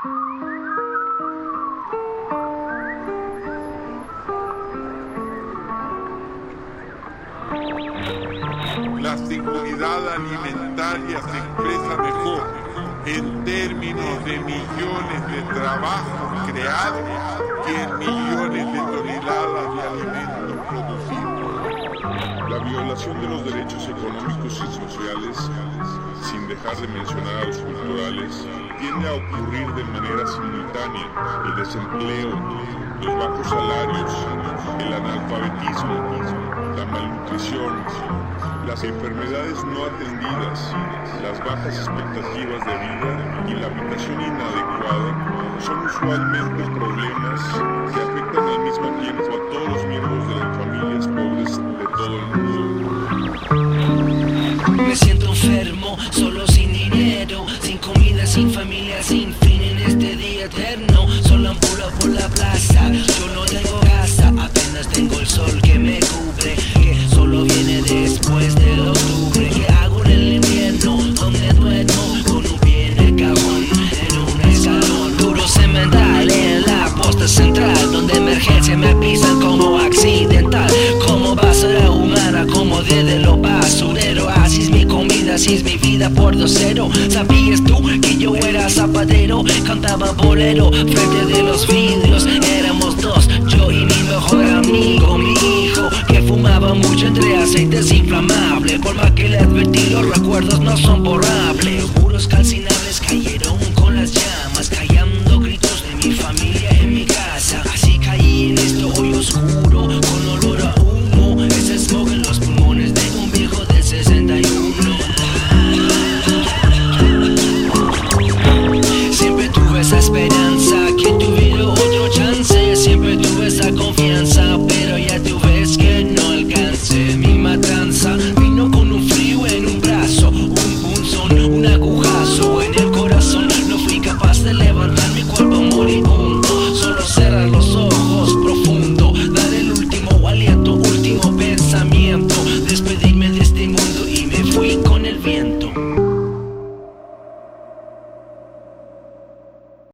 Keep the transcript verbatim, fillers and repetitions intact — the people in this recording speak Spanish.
La seguridad alimentaria se expresa mejor en términos de millones de trabajos creados que en millones de toneladas de alimentos producidos. La violación de los derechos económicos y sociales, sin dejar de mencionar a los culturales, tiende a ocurrir de manera simultánea. El desempleo, los bajos salarios, el analfabetismo, la malnutrición, las enfermedades no atendidas, las bajas expectativas de vida y la habitación inadecuada son usualmente problemas que afectan al mismo tiempo a todos los miembros de las familias pobres de todo el mundo. Me siento enfermo, solo sin dinero, sin comida, sin familia, sin fin en este día eterno. Solo ambulo por la plaza, yo no tengo casa, apenas tengo el sol que me cubre, que solo viene después del octubre. ¿Qué hago en el invierno? Donde duermo con un pie en el cajón, en un escalón duro cemental, en la posta central, donde emergencia me avisan como accidental, como basura humana, como desde lo basurero. Así es mi comida, así es mi vida por dos cero. ¿Sabías tú que yo era zapatero? Cantaba bolero frente de los vidrios. Éramos dos, yo y mi mejor amigo, mi hijo, que fumaba mucho entre aceites inflamables. Por más que le advertí, los recuerdos no son borrables. Puros calcinados.